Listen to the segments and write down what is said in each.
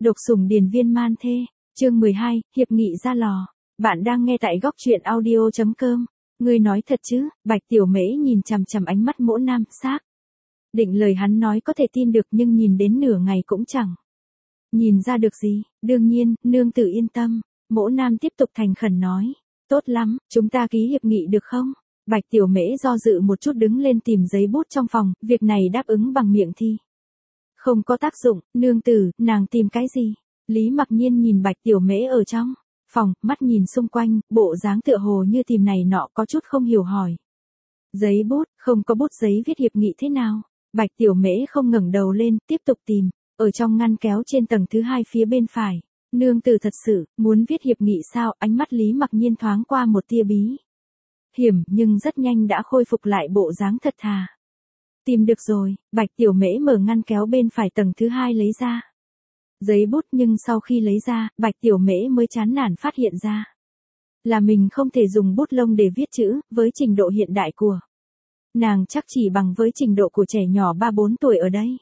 Độc sủng điền viên man thê, chương 12, hiệp nghị ra lò. Bạn đang nghe tại góc truyện audio.com. Ngươi nói thật chứ? Bạch Tiểu Mễ nhìn chằm chằm ánh mắt Mỗ Nam, xác định lời hắn nói có thể tin được, nhưng nhìn đến nửa ngày cũng chẳng nhìn ra được gì. Đương nhiên, nương tử yên tâm. Mỗ Nam tiếp tục thành khẩn nói. Tốt lắm, chúng ta ký hiệp nghị được không? Bạch Tiểu Mễ do dự một chút đứng lên tìm giấy bút trong phòng, việc này đáp ứng bằng miệng thì không có tác dụng. Nương tử, nàng tìm cái gì? Lý Mặc Nhiên nhìn Bạch Tiểu Mễ ở trong phòng, mắt nhìn xung quanh, bộ dáng tựa hồ như tìm này nọ, có chút không hiểu hỏi. Giấy bút, không có bút giấy viết hiệp nghị thế nào? Bạch Tiểu Mễ không ngẩng đầu lên, tiếp tục tìm, ở trong ngăn kéo trên tầng thứ 2 phía bên phải. Nương tử thật sự muốn viết hiệp nghị sao? Ánh mắt Lý Mặc Nhiên thoáng qua một tia bí hiểm, nhưng rất nhanh đã khôi phục lại bộ dáng thật thà. Tìm được rồi. Bạch Tiểu Mễ mở ngăn kéo bên phải tầng thứ 2 lấy ra giấy bút, nhưng sau khi lấy ra, Bạch Tiểu Mễ mới chán nản phát hiện ra là mình không thể dùng bút lông để viết chữ, với trình độ hiện đại của nàng chắc chỉ bằng với trình độ của trẻ nhỏ 3-4 tuổi ở đây.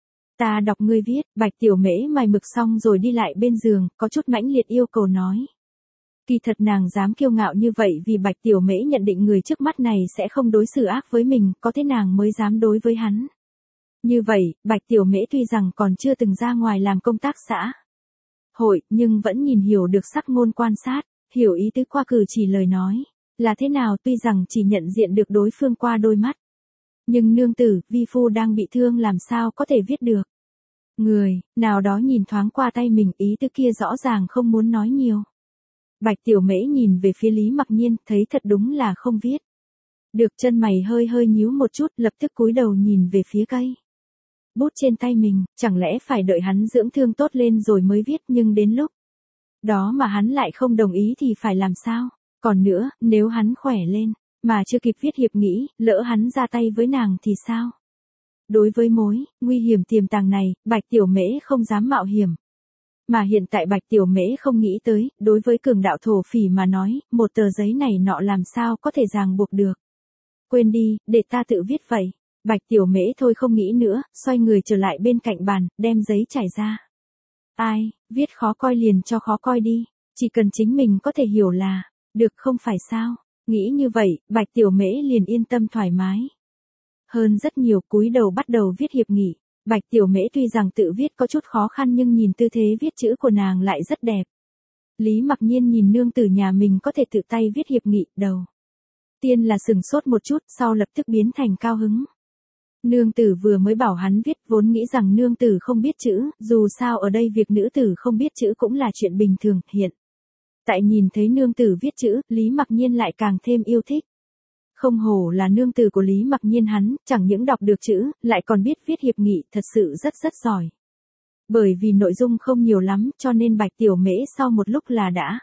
Ta đọc ngươi viết. Bạch Tiểu Mễ mài mực xong rồi đi lại bên giường, có chút mãnh liệt yêu cầu nói. Kỳ thật nàng dám kiêu ngạo như vậy vì Bạch Tiểu Mễ nhận định người trước mắt này sẽ không đối xử ác với mình, có thế nàng mới dám đối với hắn như vậy. Bạch Tiểu Mễ tuy rằng còn chưa từng ra ngoài làm công tác xã hội, nhưng vẫn nhìn hiểu được sắc ngôn quan sát, hiểu ý tứ qua cử chỉ lời nói là thế nào. Tuy rằng chỉ nhận diện được đối phương qua đôi mắt, nhưng nương tử, vi phu đang bị thương, làm sao có thể viết được. Người nào đó nhìn thoáng qua tay mình, ý tứ kia rõ ràng không muốn nói nhiều. Bạch Tiểu Mễ nhìn về phía Lý Mặc Nhiên, thấy thật đúng là không viết được, chân mày hơi hơi nhíu một chút, lập tức cúi đầu nhìn về phía cây bút trên tay mình. Chẳng lẽ phải đợi hắn dưỡng thương tốt lên rồi mới viết, nhưng đến lúc đó mà hắn lại không đồng ý thì phải làm sao? Còn nữa, nếu hắn khỏe lên mà chưa kịp viết hiệp nghị, lỡ hắn ra tay với nàng thì sao? Đối với mối nguy hiểm tiềm tàng này, Bạch Tiểu Mễ không dám mạo hiểm. Mà hiện tại Bạch Tiểu Mễ không nghĩ tới, đối với cường đạo thổ phỉ mà nói, một tờ giấy này nọ làm sao có thể ràng buộc được. Quên đi, để ta tự viết vậy. Bạch Tiểu Mễ thôi không nghĩ nữa, xoay người trở lại bên cạnh bàn, đem giấy trải ra. Ai, viết khó coi liền cho khó coi đi, chỉ cần chính mình có thể hiểu là được, không phải sao? Nghĩ như vậy, Bạch Tiểu Mễ liền yên tâm thoải mái hơn rất nhiều, cúi đầu bắt đầu viết hiệp nghị. Bạch Tiểu Mễ tuy rằng tự viết có chút khó khăn, nhưng nhìn tư thế viết chữ của nàng lại rất đẹp. Lý Mặc Nhiên nhìn nương tử nhà mình có thể tự tay viết hiệp nghị, đầu tiên là sừng sốt một chút, sau lập tức biến thành cao hứng. Nương tử vừa mới bảo hắn viết, vốn nghĩ rằng nương tử không biết chữ, dù sao ở đây việc nữ tử không biết chữ cũng là chuyện bình thường. Hiện tại nhìn thấy nương tử viết chữ, Lý Mặc Nhiên lại càng thêm yêu thích. Không hổ là nương tử của Lý Mặc Nhiên, hắn chẳng những đọc được chữ, lại còn biết viết hiệp nghị, thật sự rất rất giỏi. Bởi vì nội dung không nhiều lắm, cho nên Bạch Tiểu Mễ sau một lúc là đã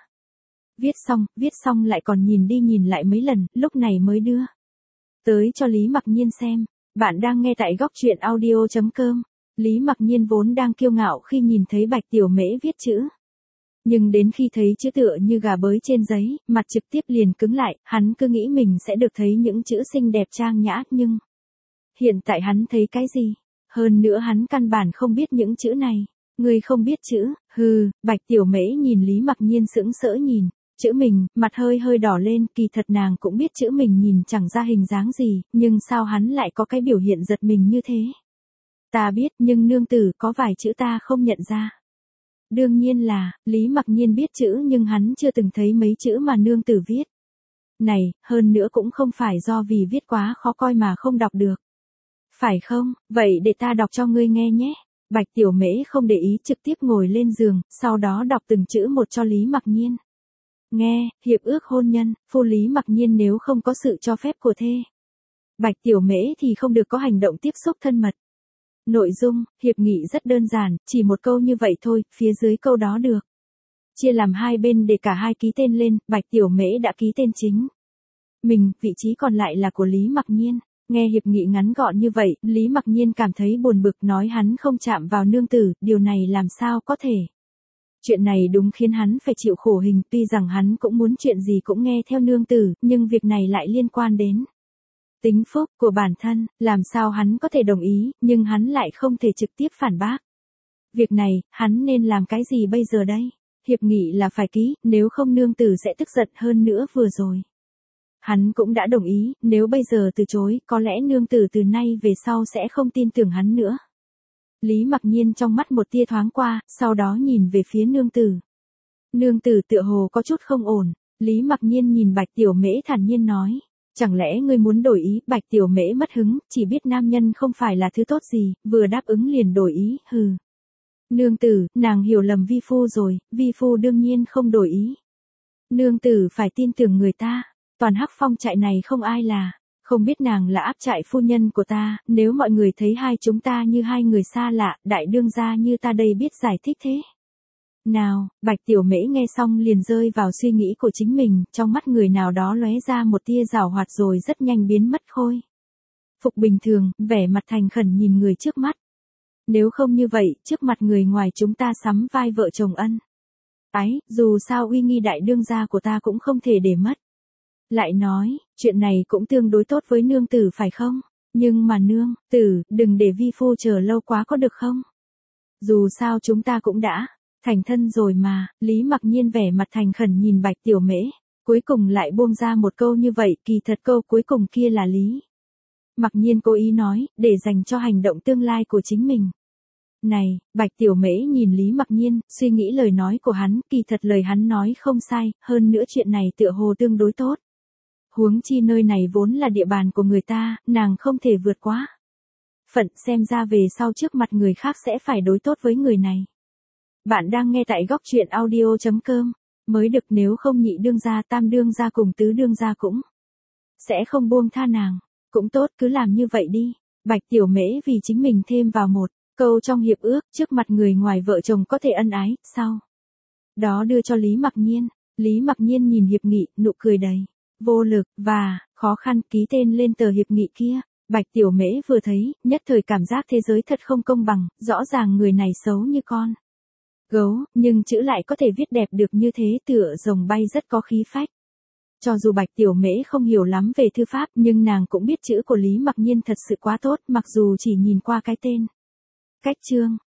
viết xong lại còn nhìn đi nhìn lại mấy lần, lúc này mới đưa tới cho Lý Mặc Nhiên xem. Bạn đang nghe tại góc truyện audio.com. Lý Mặc Nhiên vốn đang kiêu ngạo khi nhìn thấy Bạch Tiểu Mễ viết chữ. Nhưng đến khi thấy chữ tựa như gà bới trên giấy, mặt trực tiếp liền cứng lại. Hắn cứ nghĩ mình sẽ được thấy những chữ xinh đẹp trang nhã, nhưng hiện tại hắn thấy cái gì? Hơn nữa hắn căn bản không biết những chữ này. Người không biết chữ? Hừ. Bạch Tiểu Mễ nhìn Lý Mặc Nhiên sững sỡ nhìn chữ mình, mặt hơi hơi đỏ lên. Kỳ thật nàng cũng biết chữ mình nhìn chẳng ra hình dáng gì, nhưng sao hắn lại có cái biểu hiện giật mình như thế? Ta biết, nhưng nương tử, có vài chữ ta không nhận ra. Đương nhiên là, Lý Mặc Nhiên biết chữ, nhưng hắn chưa từng thấy mấy chữ mà nương tử viết này, hơn nữa cũng không phải do vì viết quá khó coi mà không đọc được. Phải không? Vậy để ta đọc cho ngươi nghe nhé. Bạch Tiểu Mễ không để ý, trực tiếp ngồi lên giường, sau đó đọc từng chữ một cho Lý Mặc Nhiên nghe. Hiệp ước hôn nhân, phu Lý Mặc Nhiên nếu không có sự cho phép của thê Bạch Tiểu Mễ thì không được có hành động tiếp xúc thân mật. Nội dung, hiệp nghị rất đơn giản, chỉ một câu như vậy thôi, phía dưới câu đó được chia làm hai bên để cả hai ký tên lên. Bạch Tiểu Mễ đã ký tên chính mình, vị trí còn lại là của Lý Mặc Nhiên. Nghe hiệp nghị ngắn gọn như vậy, Lý Mặc Nhiên cảm thấy buồn bực, nói hắn không chạm vào nương tử, điều này làm sao có thể. Chuyện này đúng khiến hắn phải chịu khổ hình, tuy rằng hắn cũng muốn chuyện gì cũng nghe theo nương tử, nhưng việc này lại liên quan đến tính phúc của bản thân, làm sao hắn có thể đồng ý, nhưng hắn lại không thể trực tiếp phản bác. Việc này, hắn nên làm cái gì bây giờ đây? Hiệp nghị là phải ký, nếu không nương tử sẽ tức giận hơn nữa vừa rồi. Hắn cũng đã đồng ý, nếu bây giờ từ chối, có lẽ nương tử từ nay về sau sẽ không tin tưởng hắn nữa. Lý Mặc Nhiên trong mắt một tia thoáng qua, sau đó nhìn về phía nương tử. Nương tử tựa hồ có chút không ổn, Lý Mặc Nhiên nhìn Bạch Tiểu Mễ thản nhiên nói. Chẳng lẽ ngươi muốn đổi ý? Bạch Tiểu Mễ mất hứng, chỉ biết nam nhân không phải là thứ tốt gì, vừa đáp ứng liền đổi ý, hừ. Nương tử, nàng hiểu lầm vi phu rồi, vi phu đương nhiên không đổi ý. Nương tử phải tin tưởng người ta, toàn Hắc Phong trại này không ai là, không biết nàng là áp trại phu nhân của ta, nếu mọi người thấy hai chúng ta như hai người xa lạ, đại đương gia như ta đây biết giải thích thế. Nào, Bạch Tiểu Mễ nghe xong liền rơi vào suy nghĩ của chính mình, trong mắt người nào đó lóe ra một tia giảo hoạt rồi rất nhanh biến mất khôi. Phục bình thường, vẻ mặt thành khẩn nhìn người trước mắt. Nếu không như vậy, trước mặt người ngoài chúng ta sắm vai vợ chồng ân ái, dù sao uy nghi đại đương gia của ta cũng không thể để mất. Lại nói, chuyện này cũng tương đối tốt với nương tử phải không? Nhưng mà nương tử, đừng để vi phu chờ lâu quá có được không? Dù sao chúng ta cũng đã thành thân rồi mà. Lý Mặc Nhiên vẻ mặt thành khẩn nhìn Bạch Tiểu Mễ, cuối cùng lại buông ra một câu như vậy, kỳ thật câu cuối cùng kia là Lý Mặc Nhiên cố ý nói, để dành cho hành động tương lai của chính mình. Này, Bạch Tiểu Mễ nhìn Lý Mặc Nhiên, suy nghĩ lời nói của hắn, kỳ thật lời hắn nói không sai, hơn nữa chuyện này tựa hồ tương đối tốt. Huống chi nơi này vốn là địa bàn của người ta, nàng không thể vượt quá. Phận xem ra về sau trước mặt người khác sẽ phải đối tốt với người này. Bạn đang nghe tại góc truyện audio.com, mới được nếu không nhị đương gia tam đương gia cùng tứ đương gia cũng sẽ không buông tha nàng. Cũng tốt cứ làm như vậy đi. Bạch Tiểu Mễ vì chính mình thêm vào một câu trong hiệp ước trước mặt người ngoài vợ chồng có thể ân ái, sau đó đưa cho Lý Mặc Nhiên. Lý Mặc Nhiên nhìn hiệp nghị, nụ cười đầy vô lực và khó khăn ký tên lên tờ hiệp nghị kia. Bạch Tiểu Mễ vừa thấy, nhất thời cảm giác thế giới thật không công bằng, rõ ràng người này xấu như con gấu, nhưng chữ lại có thể viết đẹp được như thế, tựa rồng bay rất có khí phách. Cho dù Bạch Tiểu Mễ không hiểu lắm về thư pháp, nhưng nàng cũng biết chữ của Lý Mặc Nhiên thật sự quá tốt, mặc dù chỉ nhìn qua cái tên. Cách chương